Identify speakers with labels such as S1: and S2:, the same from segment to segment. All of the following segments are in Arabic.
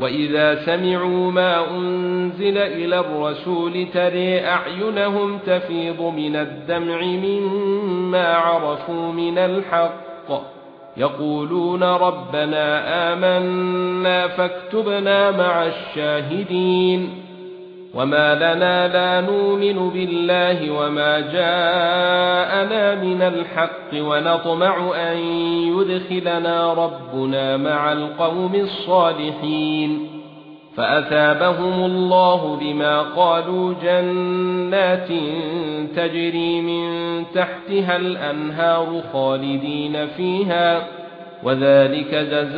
S1: وَإِذَا سَمِعُوا مَا أُنْزِلَ إِلَى الرَّسُولِ تَرَى أَعْيُنَهُمْ تَفِيضُ مِنَ الدَّمْعِ مِمَّا عَرَفُوا مِنَ الْحَقِّ يَقُولُونَ رَبَّنَا آمَنَّا فَاكْتُبْنَا مَعَ الشَّاهِدِينَ وَمَا لَنَا لَا نُؤْمِنُ بِاللَّهِ وَمَا جَاءَنَا مِنَ الْحَقِّ وَنَطْمَعُ أَن يُدْخِلَنَا رَبُّنَا مَعَ الْقَوْمِ الصَّالِحِينَ فَأَثَابَهُمُ اللَّهُ بِمَا قَالُوا جَنَّاتٍ تَجْرِي مِن تَحْتِهَا الْأَنْهَارُ خَالِدِينَ فِيهَا وَذَلِكَ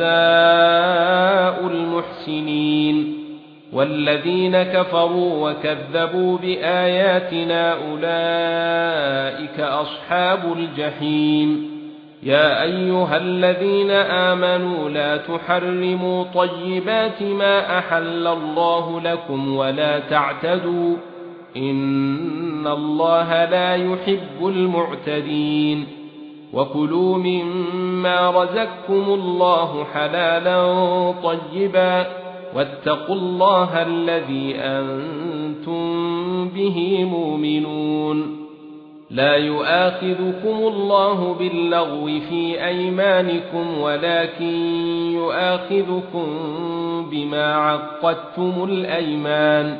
S1: جَزَاءُ الْمُحْسِنِينَ وَالَّذِينَ كَفَرُوا وَكَذَّبُوا بِآيَاتِنَا أُولَئِكَ أَصْحَابُ الْجَحِيمِ يَا أَيُّهَا الَّذِينَ آمَنُوا لَا تُحَرِّمُوا طَيِّبَاتِ مَا أَحَلَّ اللَّهُ لَكُمْ وَلَا تَعْتَدُوا إِنَّ اللَّهَ لَا يُحِبُّ الْمُعْتَدِينَ وَكُلُوا مِمَّا رَزَقَكُمُ اللَّهُ حَلَالًا طَيِّبًا وَاتَّقُوا اللَّهَ الَّذِي أَنْتُمْ بِهِ مُؤْمِنُونَ لا يؤاخذكم الله باللغو في أيمانكم ولكن يؤاخذكم بما عقدتم الأيمان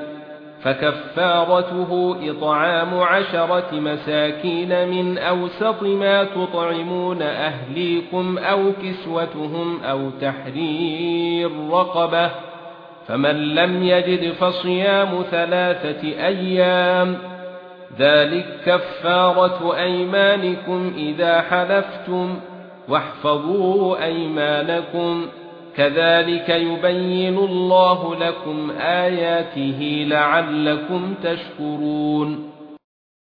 S1: فكفارته إطعام 10 مساكين من أوسط ما تطعمون أهليكم أو كسوتهم أو تحرير رقبة فمن لم يجد فصيام 3 أيام ذلك كفارة أيمانكم إذا حلفتم واحفظوا أيمانكم كذلك يبين الله لكم آياته لعلكم تشكرون